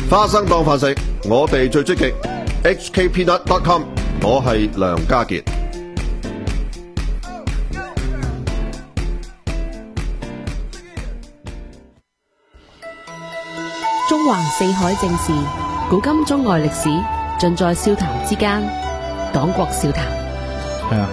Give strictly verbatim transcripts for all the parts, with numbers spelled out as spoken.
花生當飯食，我哋最積極。H K Peanut dot com， 我係梁家傑。 中環四海正事，古今中外歷史，盡在笑談之間。黨國笑談。 係啊。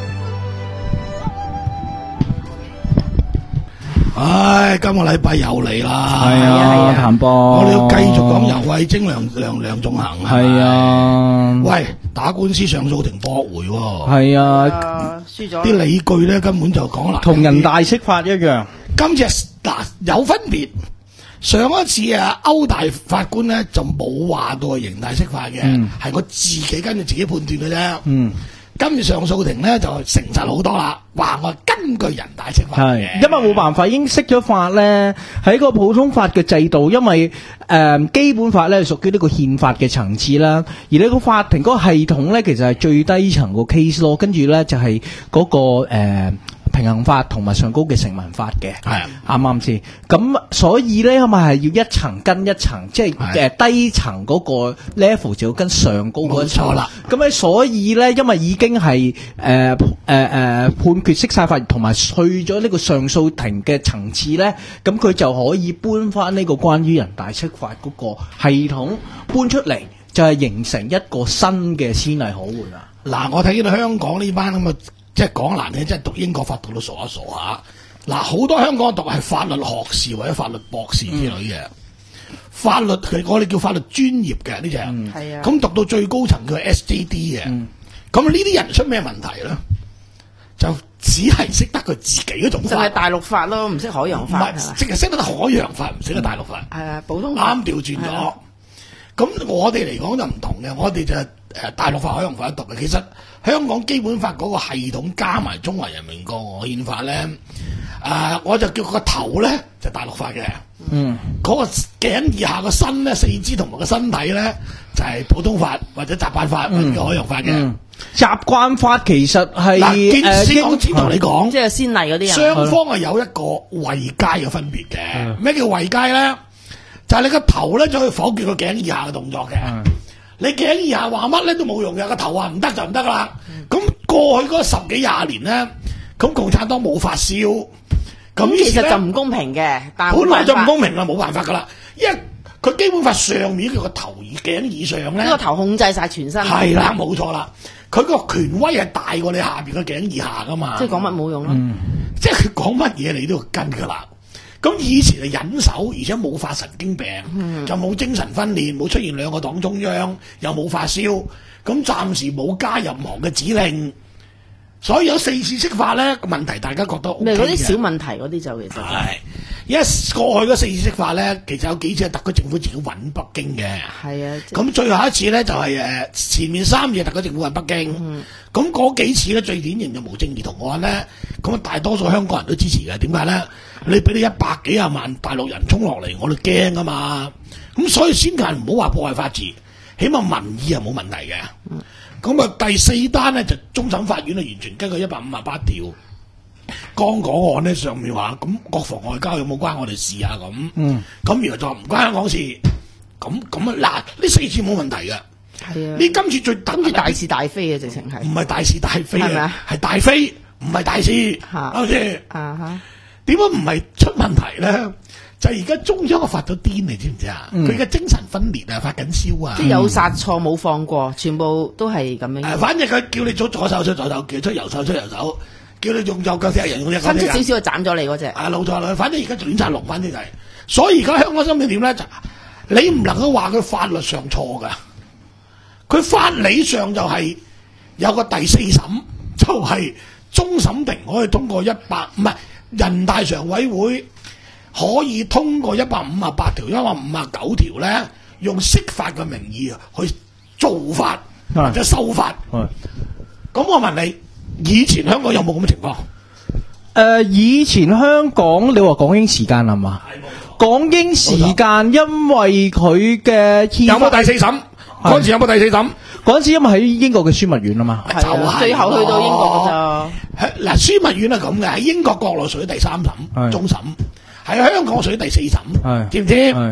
唉，今個禮拜又嚟啦。 係啊，譚波。 我哋要繼續講游蕙禎、梁梁梁頌恆。 係啊。 喂，打官司上訴庭駁回喎。 係啊。 輸咗。 啲理據咧根本就講啦。 同人大釋法一樣。 今次嗱有分別。上一次啊，歐大法官咧就冇話到係刑大釋法嘅，係、嗯、我自己跟住自己判斷嘅啫。嗯，今次上訴庭咧就誠實好多啦，話我根據人大釋法嘅， 因為冇辦法已經釋咗法咧，喺個普通法嘅制度，因為誒、呃、基本法咧屬於呢個憲法嘅層次啦，而呢個法庭嗰個系統咧其實係最低層個 case law，跟住咧就係、是、嗰、那個誒。呃平衡法同埋上高嘅成文法嘅，係啱啱先？咁所以咧，咪係要一層跟一層，即係誒低層嗰個 level 就要跟上高嗰一層啦。咁咧，所以咧，因為已經係誒誒誒判決釋晒法，同埋去咗呢個上訴庭嘅層次咧，咁佢就可以搬翻呢個關於人大釋法嗰個系統搬出嚟，就係形成一個新嘅先例可換啦。 嗱，我睇到香港呢班咁嘅。即係講難聽，即係讀英國法讀到傻一傻下。嗱，好多香港讀係法律學士或者法律博士之類嘅、嗯，法律佢我哋叫法律專業嘅呢隻。係啊。咁讀到最高層叫 S J D 嘅。咁呢啲人出咩問題咧？就只係識得佢自己嗰種法。 就係、是、大陸法咯，唔識海洋法。唔係， 淨係識得海洋法，唔識得大陸法。係啊，普通法啱調轉咗。咁我哋嚟講就唔同嘅，我哋就誒大陸法、海洋法讀嘅。其實香港基本法嗰個系統加埋中華人民共和國憲法咧，誒、呃、我就叫個頭咧就是、大陸法嘅，嗯，嗰、那個頸以下個身咧、四肢同埋個身體咧就係、是、普通法或者習慣法或者海洋法嘅。嗯， 習慣法其實係誒，先我先同你講， 即係先例嗰啲人， 雙方係有一個位階嘅分別嘅。咩叫位階咧？就係、是、你個頭咧就可以否決個頸以下嘅動作嘅。你頸以下話乜咧都冇用嘅，個頭話唔得就唔得啦。咁、嗯、過去嗰十幾廿年咧，咁共產黨冇發燒，咁其實就唔公平嘅。但本來就唔公平啦，冇辦法噶啦，因為佢基本法上面佢個頭頸以上咧，呢、 這個頭控制晒全身。係啦，冇錯啦，佢個權威係大過你下邊個頸以下噶嘛。 即係講乜冇用咯、嗯， 即係佢講乜嘢你都要跟噶啦。咁以前係忍手，而且冇發神經病，嗯、就冇精神分裂，冇出現兩個黨中央，又冇發燒，咁暫時冇加任何嘅指令，所以有四次釋法咧個問題，大家覺得 O K 嘅。 嗰啲小問題嗰啲就其實係， 因為過去嗰四次釋法咧，其實有幾次係特區政府自己揾北京嘅。係啊，咁最後一次咧就係、是、誒前面三次特區政府揾北京，咁、嗯、嗰幾次咧最典型就無正義同案咧，咁大多數香港人都支持嘅。點解咧？你俾你一百幾廿萬大陸人衝落嚟，我哋驚啊嘛！咁所以先近唔好話破壞法治，起碼民意係冇問題嘅。咁、嗯、啊第四單咧就終審法院啊完全根據一百五十八條，剛果案咧上面話咁國防外交有冇關我哋事啊咁。嗯，咁原來就唔關香港事。咁咁啊嗱，呢四次冇問題嘅。係啊，呢今次最等住大是大非啊，直情係。唔係大是大非啊，係大非，唔係大事。啱唔啱？啊哈。點解唔係出問題咧？就係而家中央啊發咗癲，你知唔知啊？佢、嗯、嘅精神分裂啊，發緊燒啊！ 即係有殺錯冇放過，全部都係咁樣、 呃。反正佢叫你左左手出左手，叫出右手出右手，叫你用右腳踢人用右腳踢人。伸出少少就斬咗你嗰隻。啊，老錯啦！反正而家亂晒龍，反正就係、是。所以而家香港心理點咧？就你唔能夠話佢法律上錯噶，佢法理上就係有個第四審，就係、是、終審庭可以通過一百唔係。人大常委會可以通過一百五十八條、一百五十九條咧，用釋法嘅名義去造法或者修法。咁我問你，以前香港有冇咁嘅情況？誒、 呃，以前香港你話港英時間係嘛？港英時間因為佢嘅有冇第四審？嗰陣時有冇第四審？ 嗰陣時因為喺英國嘅樞密院啊嘛， 就係、最後去到英國咋。 嗱，樞密院係咁嘅，喺英國國內屬於第三審，終審；喺香港屬於第四審，知唔知？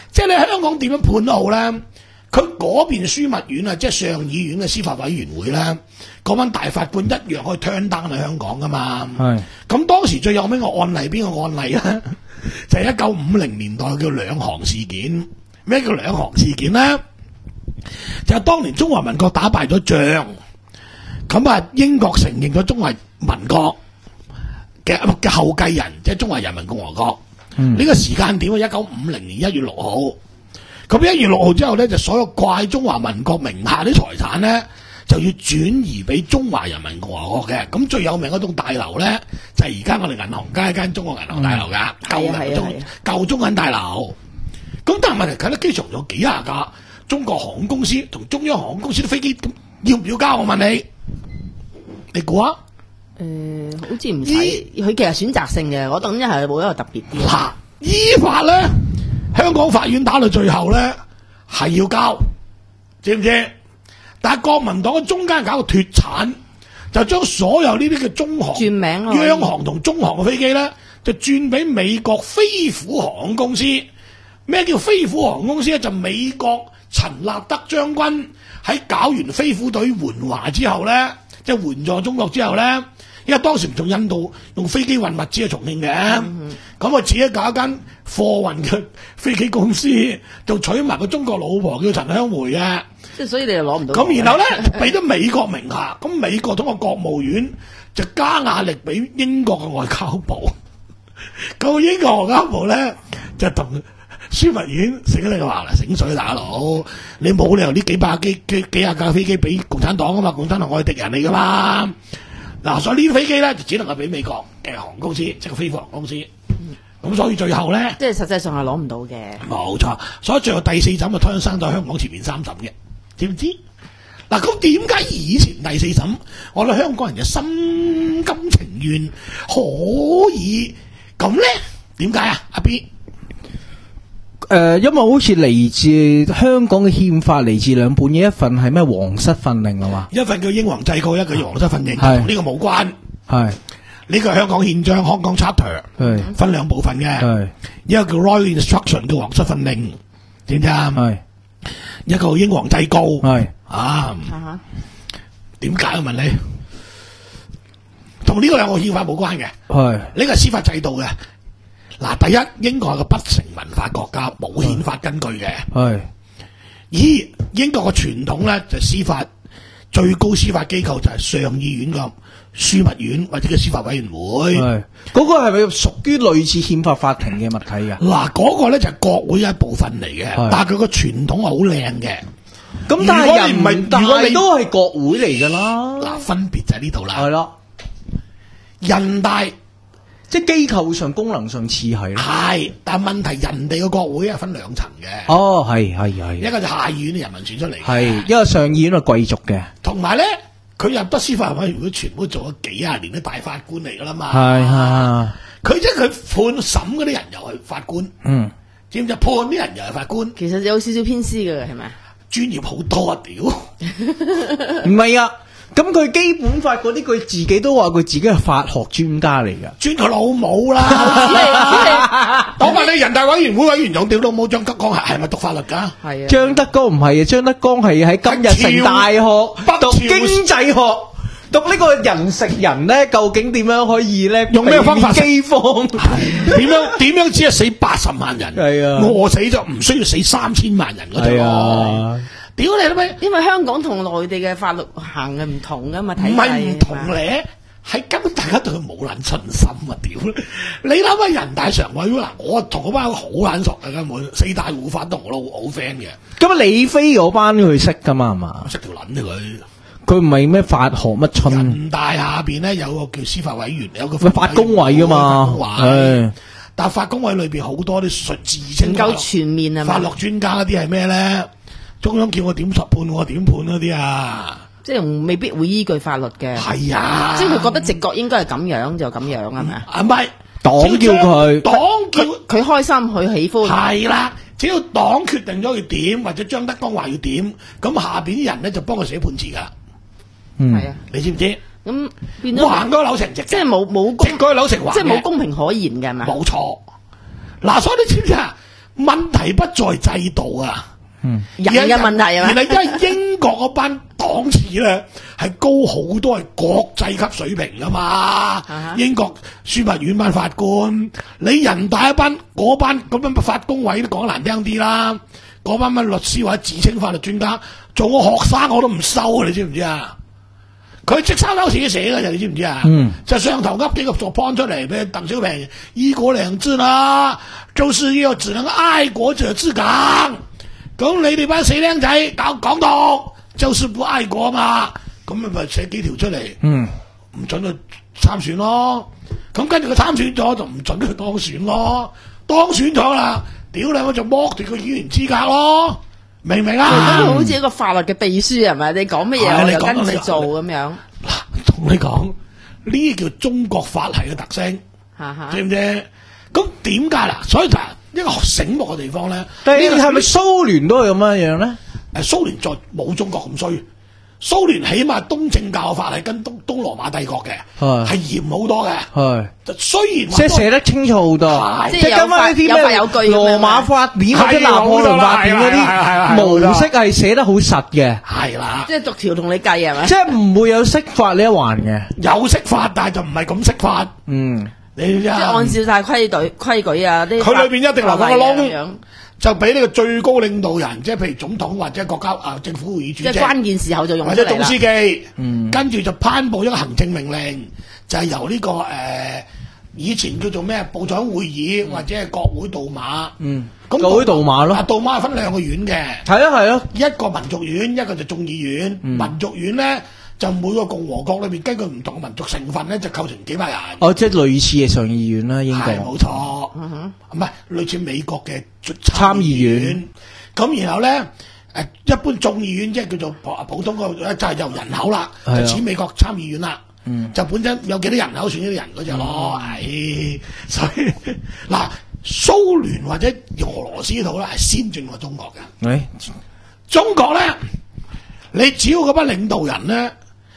即係你香港點樣判都好咧，佢嗰邊樞密院啊，即係上議院嘅司法委員會咧，嗰班大法官一樣可以 turn down 喺香港噶嘛。係。咁當時最有名嘅案例邊個案例咧？就係一九五零年代叫兩航事件。咩叫兩航事件咧？就係當年中華民國打敗咗仗，咁啊英國承認咗中華民國嘅嘅後繼人，即係中華人民共和國。呢、嗯、個時間點啊，一九五零年一月六號。咁一月六號之後咧，就所有掛喺中華民國名下啲財產咧，就要轉移俾中華人民共和國嘅。咁最有名嗰棟大樓咧，就係而家我哋銀行街一間中國銀行大樓噶，舊嘅中舊中銀大樓。咁但係問題，啟德機場有幾廿架中國航空公司同中央航空公司啲飛機，咁要唔要交？我問你，你估啊？ 誒、呃，好似唔使，佢其實選擇性嘅，我等一係冇一個特別啲。 嗱，依法咧，香港法院打到最後咧係要交，知唔知？但係國民黨喺中間搞個脫產，就將所有呢啲嘅中航、 轉名、 央航同中航嘅飛機咧，就轉俾美國飛虎航空公司。咩叫飛虎航空公司咧？就美國陳立德將軍喺搞完飛虎隊援華之後咧，即係援助中國之後咧，因為當時唔從印度用飛機運物資去重慶嘅，咁、嗯、我自己搞一間貨運嘅飛機公司，就娶埋個中國老婆叫陳香梅嘅。 即係所以你又攞唔到。 咁然後咧俾咗美國名下，咁美國通過國務院就加壓力俾英國嘅外交部，咁英國外交部咧就同樞密院醒你話啦，醒水打佬，你冇理由呢幾百機幾幾廿架飛機俾共產黨啊嘛，共產黨我係敵人嚟噶嘛。嗱、啊，所以呢啲飛機咧就只能夠俾美國嘅航空公司，即係飛虎航空公司。咁、嗯、所以最後咧， 即係實際上係攞唔到嘅。 冇錯，所以最後第四審就推生到香港前面三審嘅，知唔知？嗱、啊，咁點解以前第四審我哋香港人就心甘情願可以咁咧？點解啊？阿 B？ 誒、呃，因為好似嚟自香港嘅憲法嚟自兩本嘅，一份係咩皇室訓令啊嘛， 一份叫英皇制誥，一個叫皇室訓令，同呢個冇關。係呢個係香港憲章香港 Charter， 分兩部分嘅，一個叫 Royal Instruction 叫皇室訓令，知唔知啊？係一個英皇制誥，係啊。點解我問你？同呢個兩個憲法冇關嘅，係呢個係司法制度嘅。嗱，第一，英國係個不成文法國家，冇憲法根據嘅。係。二，英國嘅傳統咧就係司法最高司法機構就係上議院嘅樞密院或者嘅司法委員會。係。嗰、那個係咪屬於類似憲法法庭嘅物體㗎？嗱，嗰個咧就係國會一部分嚟嘅，但係佢個傳統係好靚嘅。咁但係人民大你都係國會嚟㗎啦。嗱，分別就喺呢度啦。係咯。人大。即係機構上、功能上似係啦，係，但係問題人哋嘅國會係分兩層嘅。哦，係係係，一個就下議院嘅人民選出嚟，係一個上議院嘅貴族嘅。同埋咧，佢入得司法委員會，全部做咗幾廿年啲大法官嚟噶啦嘛。係係，佢即係佢判審嗰啲人又係法官，嗯，知唔知判啲人又係法官？其實有少少偏私嘅係咪？專業好多啊！屌，唔係啊。咁佢基本法嗰啲，佢自己都話佢自己係法學專家嚟噶，專佢老母啦！我問你，人大委員會委員長屌老母張德江係係咪讀法律噶？係啊，張德江唔係啊，張德江係喺今日成大學讀經濟學，讀呢個人食人咧，究竟點樣可以咧？用咩方法饑荒？點樣點樣只係死八十萬人？係啊，餓死咗唔需要死三千萬人嗰啲啊！屌你啦咩？因為香港同內地嘅法律行嘅唔同噶嘛，睇唔係唔同咧，係根本大家對佢冇撚信心啊！屌你諗下人大常委會嗱，我同嗰班好撚熟嘅根本四大護法同我都好 friend 嘅。咁啊，李飛嗰班佢識噶嘛係嘛？識條撚嘅佢，佢唔係咩法學乜春？人大下邊咧有個叫司法委員，有個法工委噶嘛，係。但係法工委裏邊好多啲術字唔夠全面啊嘛，法律專家嗰啲係咩咧？中央叫我點裁判，我點判嗰啲啊？即係未必會依據法律嘅。係啊，即係佢覺得直覺應該係咁樣就咁樣，係咪啊？唔係，黨叫佢，黨叫佢開心，佢喜歡。係啦，只要黨決定咗要點，或者張德江話要點，咁下邊啲人咧就幫佢寫判詞噶。嗯，係啊，你知唔知？咁變咗橫嗰個柳成直，即係冇冇直嗰個柳成橫，即係冇公平可言嘅係咪？冇錯。嗱，所以你知唔知啊？ 問題不在制度啊， 嗯， 人嘅問題啊嘛。 原來因為英國嗰班檔次咧係高好多，係國際級水平噶嘛。 啊、 英國樞密院班法官，你人大一班嗰班咁樣法工委都講難聽啲啦，嗰班乜律師或者自稱法律專家，做個學生我都唔收啊！你知唔知啊？佢即三樓自己寫嘅，你知唔知啊？嗯，就上頭噏幾個作 point 出嚟俾鄧小平，一國兩制啦，就是要只能愛國者治港。咁你哋班死僆仔搞港獨，就是不愛國嘛？咁咪咪寫幾條出嚟，嗯，唔准佢參選咯。咁跟住佢參選咗，就唔准佢當選咯。當選咗啦，屌你我就剝奪個議員資格咯。明唔明啊？ 好似一個法律嘅秘書係咪？你講乜嘢我就跟住做咁樣。 嗱，同你講呢叫中國法系嘅特性，知唔知？咁點解啦？所以就係一個醒目嘅地方咧。 但係係咪蘇聯都係咁樣樣咧？ 誒，蘇聯再冇中國咁衰。蘇聯起碼東正教法係跟東東羅馬帝國嘅，係嚴好多嘅。係，雖然即係寫得清楚好多， 即係跟翻啲咩羅馬法典或者拿破崙法典嗰啲模式係寫得好實嘅。 係啦， 即係逐條同你計係咪？ 即係唔會有釋法呢一環嘅， 有釋法，但係就唔係咁釋法。嗯，你即係按照晒規矩規矩啊，啲佢裏邊一定留翻個窿。就俾呢個最高領導人，即係譬如總統或者國家啊政府會議主席， 即係關鍵時候就用出嚟啦。 或者總書記，嗯，跟住就頒布一個行政命令，就係、是、由呢、這個誒、呃、以前叫做咩部長會議、嗯、或者係國會杜馬，嗯，咁國會杜馬咯， 啊杜馬係分兩個院嘅， 係啊係啊， 一個民族院，一個就眾議院，嗯、民族院咧。就每個共和國裏邊根據唔同嘅民族成分咧，就構成幾百人。哦， 即係類似嘅上議院啦，英國。 係冇錯，嗯哼，唔係類似美國嘅參議院。咁然後咧，誒一般眾議院即係叫做普通個，就係由人口啦，就似美國參議院啦。嗯，就本身有幾多人口選幾多人嗰隻咯。係，所以嗱，蘇聯或者俄羅斯呢套咧係先進過中國嘅。誒，中國咧，你只要嗰班領導人咧。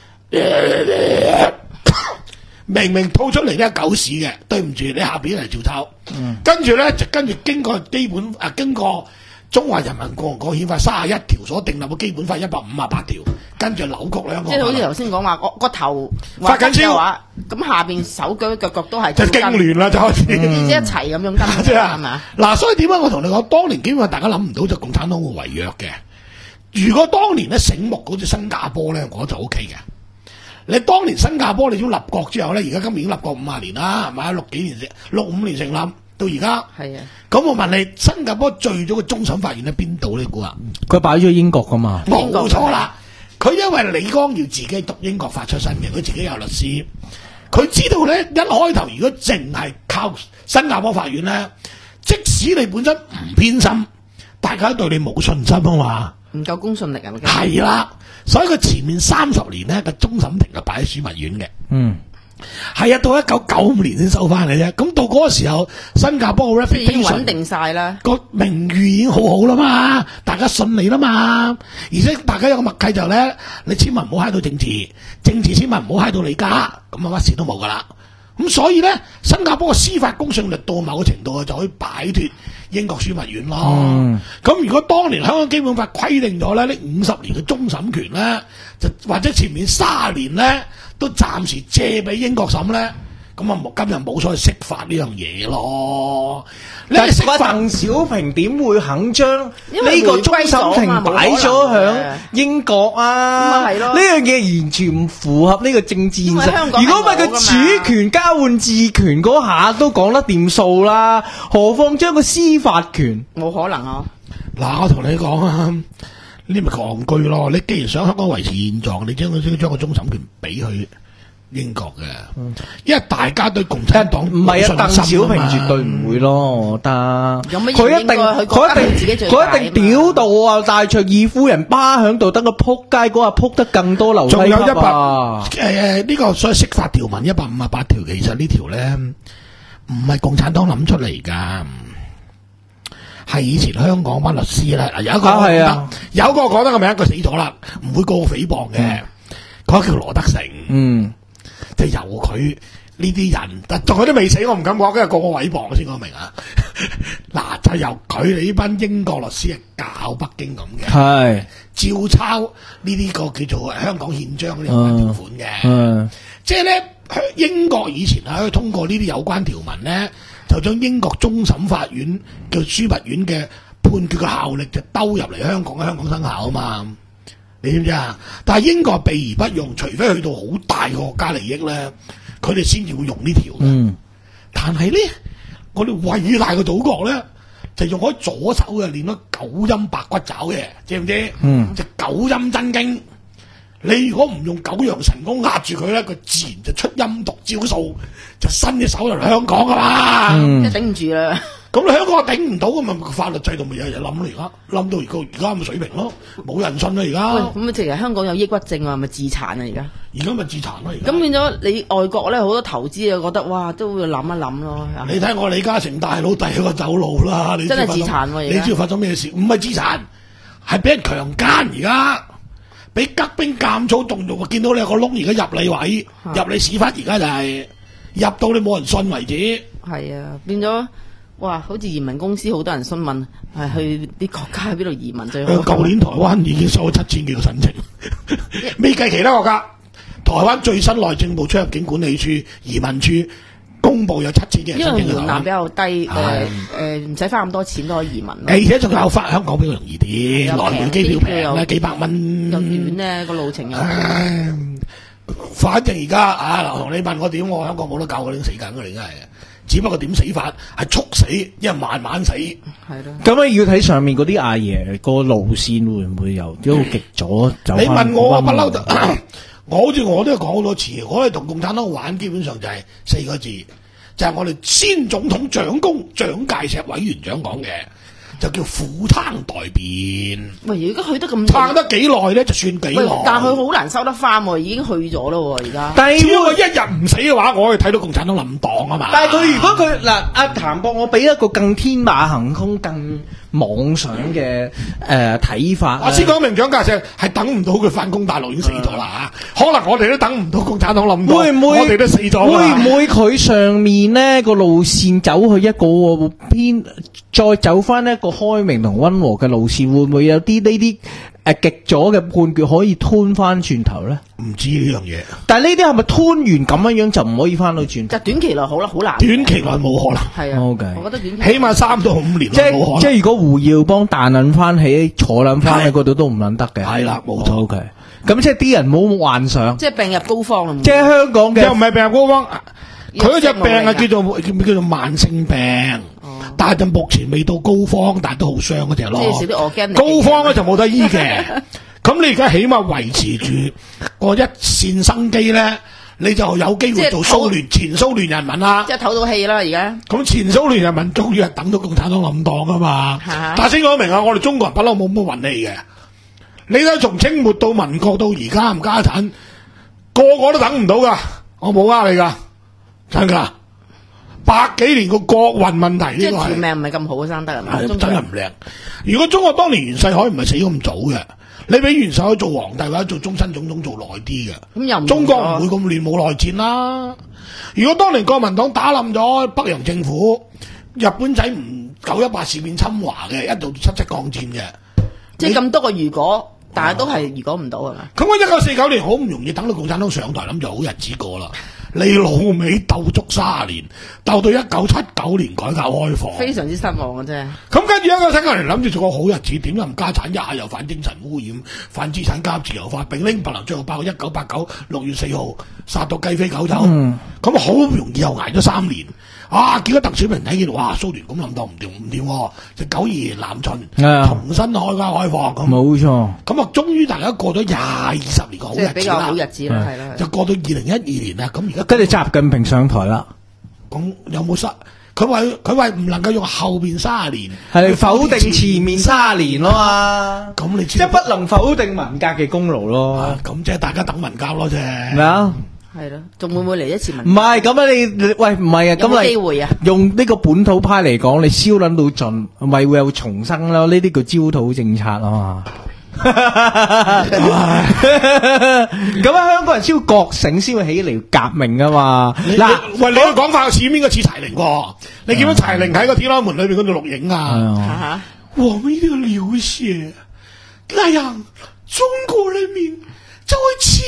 明明吐出嚟咧狗屎嘅，對唔住，你下邊嚟照抄，嗯、跟住咧就跟住經過基本啊，經過中華人民共和國憲法三十一條所訂立嘅基本法一百五十八條，跟住扭曲兩個，即係好似頭先講話個個頭發緊燒，咁下邊手腳腳腳都係就痙攣啦，就開始，嗯、即係一齊咁樣跟，係咪啊？嗱，所以點解我同你講，當年基本上大家諗唔到就共產黨會違約嘅。如果當年咧醒目嗰隻新加坡咧，我就 O K 嘅。你當年新加坡你已經立國之後咧，而家今年已經立國五十年啦，係咪？六幾年成六五年成立到而家。係啊。咁我問你，新加坡最早嘅終審法院喺邊度？你估啊？佢擺咗英國噶嘛？冇錯啦。佢因為李光耀自己讀英國法出身嘅，佢自己有律師，佢知道咧一開頭如果淨係靠新加坡法院咧，即使你本身唔偏心，大家都對你冇信心啊嘛。唔夠公信力啊！係啦，所以佢前面三十年咧個終審庭就擺喺樞密院嘅。嗯，係啊，到一九九五年先收翻嚟啫。咁到嗰個時候，新加坡嘅 reputation 已經穩定晒啦，個名譽已經好好啦嘛，大家信你啦嘛。而且大家有個默契就咧，你千萬唔好揩到政治，政治千萬唔好揩到你家，咁啊乜事都冇噶啦。咁所以咧，新加坡嘅司法公信力到某個程度就可以擺脫英國樞密院咯。咁、嗯、如果當年香港基本法規定咗咧，呢五十年嘅終審權咧，就或者前面三十年咧，都暫時借俾英國審咧，咁啊今日冇所謂釋法呢樣嘢咯。但係鄧小平點會肯將呢個終審庭擺咗響英國啊？呢樣嘢完全唔符合呢個政治現實。如果唔係佢主權交換治權嗰下都講得掂數啦，何況將個司法權？冇可能啊！嗱，我同你講啊，呢咪戇居咯。你既然想香港維持現狀，你將佢將個終審權俾佢英國嘅，嗯、因為大家對共產黨唔係啊，鄧小平絕對唔會咯，我覺得。佢一定佢一定佢一定屌到啊！戴卓爾夫人巴響度，等佢撲街嗰日撲得更多樓梯級啊！仲有一百誒呢個所謂釋法條文一百五十八條，其實條呢條咧唔係共產黨諗出嚟噶，係以前香港班律師啦。有一個係啊，有一個講得個名，佢死咗啦，唔會告誹謗嘅，嗰、嗯、叫羅德成。嗯。就由佢呢啲人，但仲有啲未死，我唔敢講，跟住個個毀謗先，我明啊。 嗱，就由佢哋呢班英國律師係教北京咁嘅， 係照抄呢啲個叫做香港憲章嗰啲有關條款嘅。 嗯， 即係咧，英國以前係可以通過呢啲有關條文咧，就將英國終審法院叫樞密院嘅判決嘅效力就兜入嚟香港嘅香港生效啊嘛。你知唔知啊？但係英國避而不用，除非去到好大嘅國家利益咧，佢哋先至會用呢條嘅。 嗯， 但係咧，我哋偉大嘅祖國咧，就用開左手嘅練咗九陰白骨爪嘅，知唔知？ 嗯， 就九陰真經。你如果唔用九陽神功壓住佢咧，佢自然就出陰毒招數，就伸隻手入嚟香港噶嘛。 嗯， 即係頂唔住啦。 咁你香港頂唔到，咁咪法律制度咪日日冧咯？而家冧到而家而家咁嘅水平咯，冇人信啦而家。 喂，咁啊，其實香港有抑鬱症啊，咪自殘啊而家。 而家咪自殘咯而家。 咁變咗你外國咧好多投資啊，覺得哇都會諗一諗咯。 你睇我李嘉誠大佬第一個走路啦，你知真係自殘喎！ 你知道發生咩事？唔係自殘，係俾人強姦而家。俾吉兵監操動用，見到你有個窿，而家入你位，啊、入你屎忽，而家就係、是、入到你冇人信為止。係啊，變咗哇！好似移民公司好多人詢問，係去啲國家喺邊度移民最好。 舊年台灣已經收咗七千幾個申請，未計其他國家。台灣最新內政部出入境管理處、移民處公佈有七千幾人申請。 因為門檻比較低，誒誒唔使花咁多錢都可以移民。 而且仲有翻香港比較容易啲，來回機票平咧，幾百蚊。 又遠咧個路程又。 唉，反正而家啊，劉同你問我點，我香港冇得救，我已經死緊㗎，你真係。只不過點死法係速死，因為慢慢死。係咯。 咁你要睇上面嗰啲阿爺個路線會唔會由一路極左走？ 你問我不嬲就，我好似我都講好多次，我哋同共產黨玩基本上就係四個字，就係、是、我哋先總統蔣公蔣介石委員長講嘅。就叫苦撐待變。 喂，而家去得咁撐得幾耐咧？就算幾耐。 但佢好難收得翻喎，已經去咗咯喎，而家。 但係只要佢一日唔死嘅話，我可以睇到共產黨冧檔啊嘛。 但係佢如果佢嗱阿譚博，我俾一個更天馬行空、更妄想嘅誒睇法。 我先講明蔣介石係等唔到佢反攻大陸已經死咗啦嚇，可能我哋都等唔到共產黨冧檔， 會唔會我哋都死咗？ 會唔會佢上面呢個路線走去一個偏，再走翻一個開明同溫和嘅路線，會唔會有啲呢啲誒極左嘅判決可以吞翻轉頭咧？ 唔知呢樣嘢。但係呢啲係咪吞完咁樣樣就唔可以翻到轉頭？ 就短期內好啦，好難。 短期內冇可能。 係啊。 Okay. 我覺得短期起碼三到五年即係冇可能。 即係如果胡耀邦彈撚翻起坐撚翻喺嗰度都唔撚得嘅。 係啦，冇錯。 O K。咁即係啲人冇幻想。 即係病入膏肓啦。 即係香港嘅。 又唔係病入膏肓，佢嗰隻病係叫做叫叫做慢性病。但係就目前未到高方，但係都好傷嗰隻咯。 即係少啲我驚你。 高方咧就冇得醫嘅。咁你而家起碼維持住個一線生機咧，你就有機會做蘇聯前蘇聯人民啦。即係唞到氣啦，而家。 咁前蘇聯人民終於係等到共產黨冧檔啊嘛。但係先講明啊，我哋中國人不嬲冇乜運氣嘅。你睇從清末到民國到而家冚家產，個個都等唔到噶，我冇呃你噶，真噶。百幾年個國運問題呢個係。即係條命唔係咁好生得係嘛？ 真係唔靚。如果中國當年袁世凱唔係死咁早嘅，你俾袁世凱做皇帝或者做終身總統做耐啲嘅， 咁又唔中國唔會咁亂冇內戰啦。如果當年國民黨打冧咗北洋政府，日本仔唔九一八事變侵華嘅，一度七七抗戰嘅， 即係咁多個如果。但係都係如果唔到係嘛？ 咁我一九四九年好唔容易等到共產黨上台，諗住好日子過啦。你老味鬥足卅年，鬥到一九七九年改革開放， 非常之失望嘅啫。 咁跟住一九七九年諗住做個好日子，點又唔家產，一下又反精神污染，反資產階級自由化，並拎白流，最後爆到一九八九六月四號殺到雞飛狗走。咁好唔容易又捱咗三年。啊！見到鄧小平睇見，哇！蘇聯咁諗到唔掂唔掂，就九二年南巡，重新開家開放咁。冇錯。咁啊，終於大家過咗廿二十年個好日子啦。 比較好日子啦，係啦。 就過到二零一二年啦，咁而家跟住習近平上台啦。 咁有冇失？佢話佢話唔能夠用後邊卅年係否定前面卅年咯嘛。咁你即係不能否定文革嘅功勞咯。 咁即係大家等文革咯啫。 咩啊？ 係咯，仲會唔會嚟一次民？ 唔係咁啊！你喂唔係啊？咁你機會啊？用呢個本土派嚟講，你燒捻到盡，咪會有重生咯？呢啲叫焦土政策啊嘛。 咁啊，香港人先會覺醒，先會起嚟革命噶嘛。嗱， 喂，你個講法似邊個似柴玲喎？你見到柴玲喺個天安門裏邊嗰度錄影啊？我們一定要流血，那樣中國人民就會起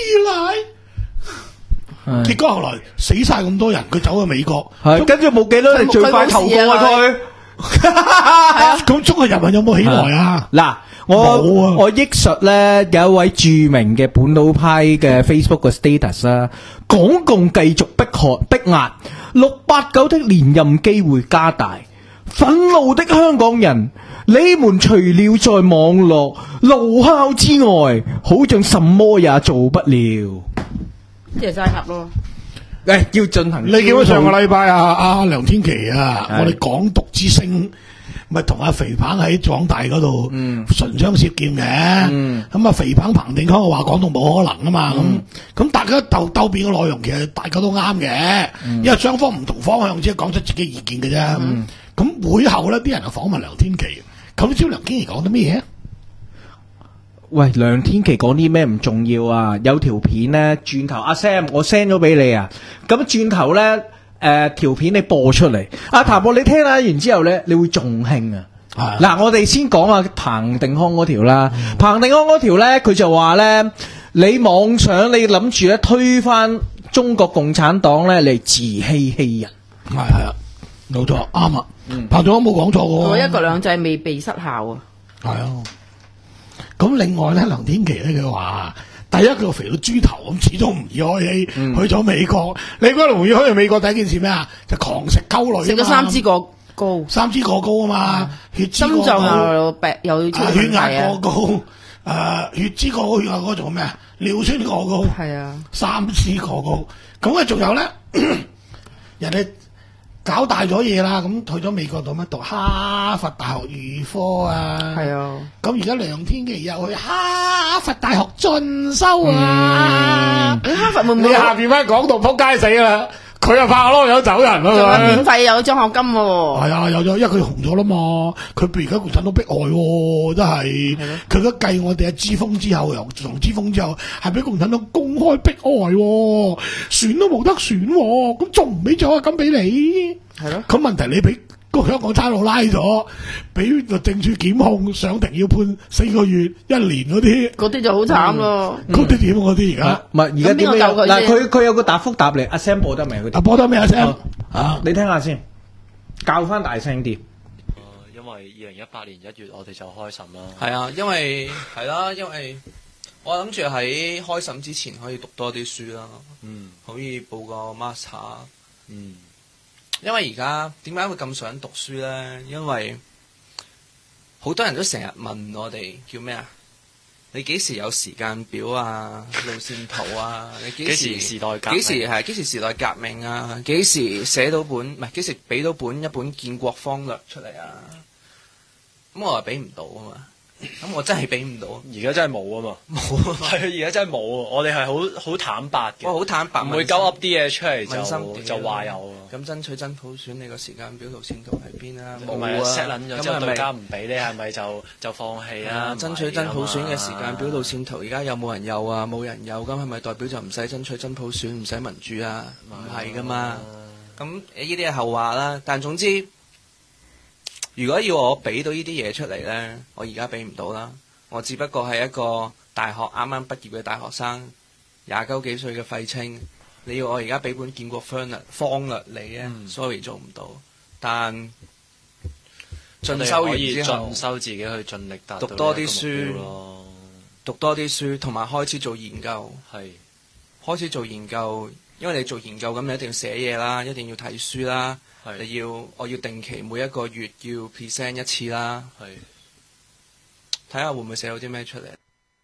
來。結果後來死晒咁多人，佢走去美國， 跟住冇幾多人最快投過佢。 咁中國人民有冇起來啊？ 嗱。我我憶述咧，有一位著名嘅本土派嘅 Facebook 嘅 status 啦，港共繼續迫害逼壓，六八九的連任機會加大，憤怒的香港人，你們除了在網絡怒哮之外，好像什麼也做不了。 即係齋合咯。 誒，要進行。 你見到上個禮拜啊，阿梁天琦啊，我哋港獨之聲。咪同阿肥彭喺港大嗰度唇槍舌劍嘅，咁、嗯、啊肥彭彭定康話講到冇可能啊嘛，咁咁、嗯、大家鬥鬥辯嘅內容其實大家都啱嘅，嗯、因為雙方唔同方向只係講出自己意見嘅啫。咁、嗯嗯、會後咧，啲人就訪問梁天琦，咁你知梁天琦講啲咩嘢？ 喂，梁天琦講啲咩唔重要啊？有條片咧，轉頭阿 Sam 我 send 咗俾你啊，咁轉頭咧。誒、呃，條片你播出嚟，阿譚博你聽下完之後咧，你會仲興啊！嗱、啊，我哋先講下彭定康嗰條啦。嗯、彭定康嗰條咧，佢就話咧，你妄想你諗住咧推翻中國共產黨咧嚟自欺欺人， 係係啊，冇錯，啱啊。嗯、彭定康冇講錯嘅， 我一國兩制未被失效啊。係啊。咁另外咧，梁天琦咧佢話。第一佢肥到豬頭咁，始終唔易開氣，嗯、去咗美國。你嗰度唔要去美國第一件事咩啊？就狂食溝女， 食咗三支過高， 三支過高啊嘛，嗯、血脂過高， 心臟又病又超血壓過高，誒、呃、血脂過高，血壓過高仲有咩啊？尿酸過高， 係啊， 三支過高。咁啊，仲有咧，人哋搞大咗嘢啦，咁去咗美國度乜讀哈佛大學預科啊， 係啊， 咁而家梁天琦又去哈佛大學進修啊， 你、嗯、哈佛會唔會你下邊翻港獨仆街死啦？佢又拍咯，有走人咯， 仲有免費有獎學金喎。 係啊，有咗，因為佢紅咗啦嘛，佢譬如而家共產黨迫害喎，真係。佢而家繼我哋阿之鋒之後，由從之鋒之後，係俾共產黨公開迫害喎，選都冇得選喎，咁仲唔俾獎學金俾你？係咯。咁問題你俾個香港差佬拉咗，俾律政處檢控，上庭要判四個月、一年嗰啲， 嗰啲就好慘咯。 嗰啲點？嗰啲而家唔係而家點樣？嗱，佢佢有個答覆答你，阿 Sam 播得未？ 啊，播得未阿 Sam？ 啊，你聽下先，教翻大聲啲。 因為二零一八年一月我哋就開審啦。 係啊，因為係啦，因為我諗住喺開審之前可以讀多啲書啦。嗯，可以報個 master。嗯。因為而家點解會咁想讀書呢？因為好多人都成日問我哋叫咩啊？你幾時有時間表啊？路線圖啊？你幾時時代革命？ 幾時係幾時時代革命啊？幾時寫到本唔係幾時俾到本一本建國方略出嚟啊？咁我話俾唔到啊嘛。咁我真係俾唔到， 而家真係冇啊嘛，冇係啊，而家真係冇啊！我哋係好好坦白嘅， 我好坦白， 唔會鳩噏啲嘢出嚟就就話有。 咁爭取真普選，你個時間表路線圖喺邊啊？ 冇啊 set 撚咗之後對家唔俾你，係咪就就放棄啊？ 爭取真普選嘅時間表路線圖，而家有冇人有啊？冇人有，咁係咪代表就唔使爭取真普選，唔使民主啊？唔係噶嘛。咁呢啲係後話啦，但總之。如果要我俾到呢啲嘢出嚟呢，我而家俾唔到啦。我只不過係一個大學啱啱畢業嘅大學生，廿九幾歲嘅廢青。你要我而家俾本建國方略方略你呢、嗯、sorry 做唔到。但進修完之後， 進修自己去盡力達到讀多啲書，讀多啲書，同埋開始做研究。係開始做研究，因為你做研究咁，你一定要寫嘢啦，一定要睇書啦。你要我要定期每一個月要 present 一次啦，睇下會唔會寫到啲咩出嚟？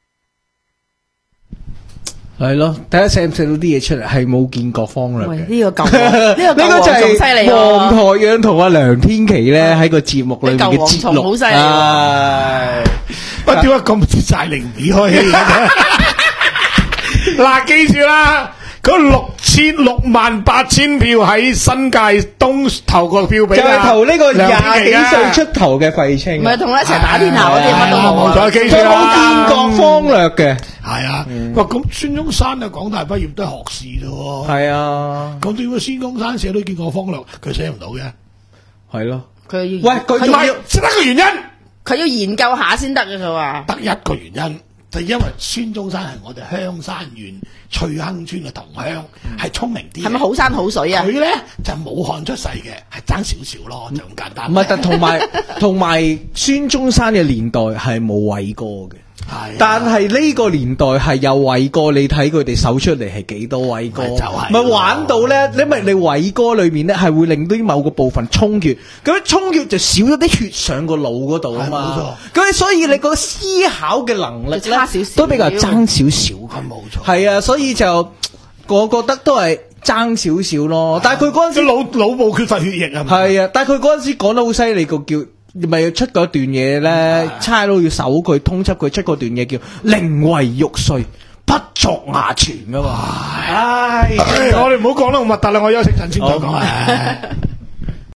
係咯，睇下寫唔寫到啲嘢出嚟，係冇建國方略嘅。 呢、這個舊呢個舊王仲犀利喎！ 黃台仰同阿梁天琦咧喺個節目裏面嘅節錄， 好犀利喎！ 喂，點解咁似柴玲尾開戲嘅？嗱，記住啦！ 嗰六千六萬八千票喺新界東投個票俾就係投呢個廿幾歲出頭嘅廢青， 唔係同佢一齊打天下嗰啲乜都冇， 冇錯，記住佢啦。 冇見過方略嘅， 係啊，哇！咁孫中山啊，港大畢業都係學士啫喎。 係啊， 咁點解孫中山寫都見過方略，佢寫唔到嘅？ 係咯。 佢要喂，佢唔係，只得個原因， 佢要研究下先得嘅，佢話得一個原因。就因為孫中山係我哋香山縣翠亨村嘅同鄉，係聰明啲。 係咪好山好水啊？ 佢咧就武漢出世嘅，係爭少少咯，就咁簡單。 唔係，但同埋同埋孫中山嘅年代係冇偉哥嘅。 係， 但係呢個年代係有偉哥，你睇佢哋搜出嚟係幾多偉哥， 咪就係咪玩到咧？因為你偉哥裏面咧係會令到啲某個部分充血，咁充血就少咗啲血上個腦嗰度啊嘛。咁所以你個思考嘅能力咧都比較爭少少， 係冇錯。 係啊，所以就我覺得都係爭少少咯。但係佢嗰陣時腦腦部缺乏血液啊。 係啊，但係佢嗰陣時講得好犀利個叫。咪出嗰段嘢咧，差佬要搜佢通緝佢出嗰段嘢叫寧為玉碎，不作衙傳噶嘛。唉， 我哋唔好講得咁核突啦，我休息陣先再講啊。